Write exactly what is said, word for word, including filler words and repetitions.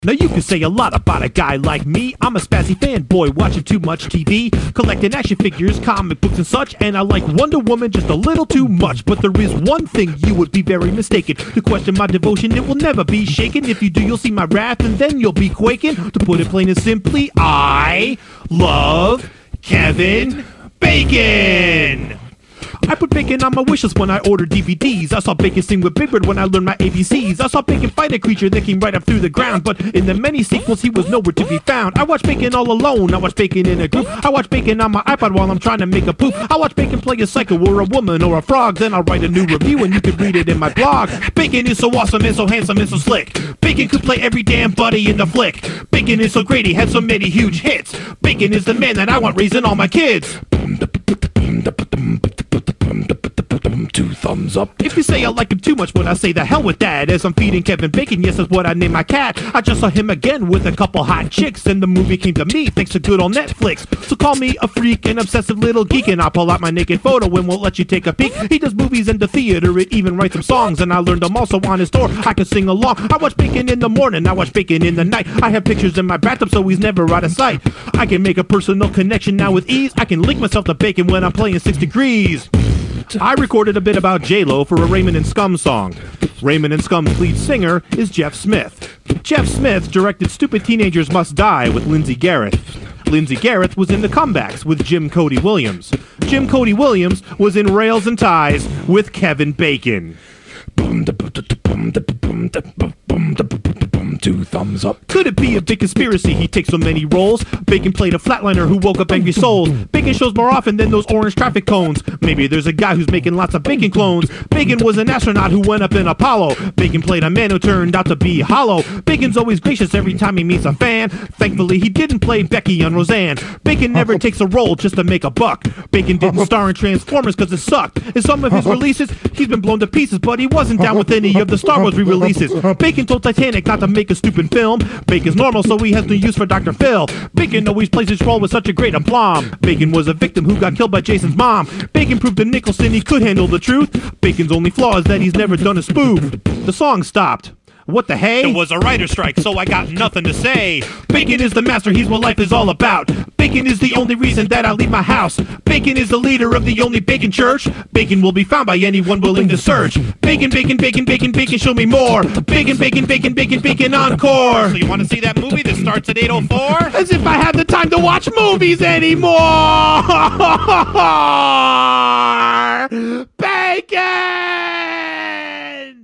Now you can say a lot about a guy like me. I'm a spazzy fanboy watching too much T V, collecting action figures, comic books and such, and I like Wonder Woman just a little too much. But there is one thing you would be very mistaken. To question my devotion, it will never be shaken. If you do, you'll see my wrath and then you'll be quaking. To put it plain and simply, I love Kevin Bacon. I put Bacon on my wish list when I ordered D V Ds. I saw Bacon sing with Big Bird when I learned my A B Cs. I saw Bacon fight a creature that came right up through the ground, but in the many sequels he was nowhere to be found. I watched Bacon all alone, I watched Bacon in a group. I watch Bacon on my iPod while I'm trying to make a poop. I watch Bacon play a psycho or a woman or a frog. Then I'll write a new review and you can read it in my blog. Bacon is so awesome and so handsome and so slick. Bacon could play every damn buddy in the flick. Bacon is so great, he had so many huge hits. Bacon is the man that I want raising all my kids. Two thumbs up. If you say I like him too much, when I say the hell with that, as I'm feeding Kevin Bacon, yes, that's what I named my cat. I just saw him again with a couple hot chicks, and the movie came to me thanks to good old Netflix. So call me a freak, an obsessive little geek, and I'll pull out my naked photo and won't let you take a peek. He does movies and the theater, it even writes some songs, and I learned them also on his tour. I can sing along. I watch Bacon in the morning, I watch Bacon in the night. I have pictures in my bathtub so he's never out of sight. I can make a personal connection now with ease. I can link myself to Bacon when I'm playing six degrees. I recorded a bit about J-Lo for a Raymond and Scum song. Raymond and Scum's lead singer is Jeff Smith. Jeff Smith directed Stupid Teenagers Must Die with Lindsay Gareth. Lindsay Gareth was in The Comebacks with Jim Cody Williams. Jim Cody Williams was in Rails and Ties with Kevin Bacon. Two thumbs up. Could it be a big conspiracy he takes so many roles? Bacon played a flatliner who woke up angry souls. Bacon shows more often than those orange traffic cones. Maybe there's a guy who's making lots of Bacon clones. Bacon was an astronaut who went up in Apollo. Bacon played a man who turned out to be hollow. Bacon's always gracious every time he meets a fan. Thankfully he didn't play Becky on Roseanne. Bacon never takes a role just to make a buck. Bacon didn't star in Transformers cause it sucked. In some of his releases he's been blown to pieces, but he wasn't down with any of the Star Wars re-releases. Bacon told Titanic not to make a stupid film. Bacon's normal, so he has no use for Doctor Phil. Bacon always plays his role with such a great aplomb. Bacon was a victim who got killed by Jason's mom. Bacon proved to Nicholson he could handle the truth. Bacon's only flaw is that he's never done a spoof. The song stopped. What the hey? There was a writer's strike, so I got nothing to say. Bacon is the master, he's what life is all about. Bacon is the only reason that I leave my house. Bacon is the leader of the only Bacon church. Bacon will be found by anyone willing to search. Bacon, bacon, bacon, bacon, bacon, show me more. Bacon, bacon, bacon, bacon, bacon, encore. So you want to see that movie that starts at eight oh four? As if I had the time to watch movies anymore. Bacon!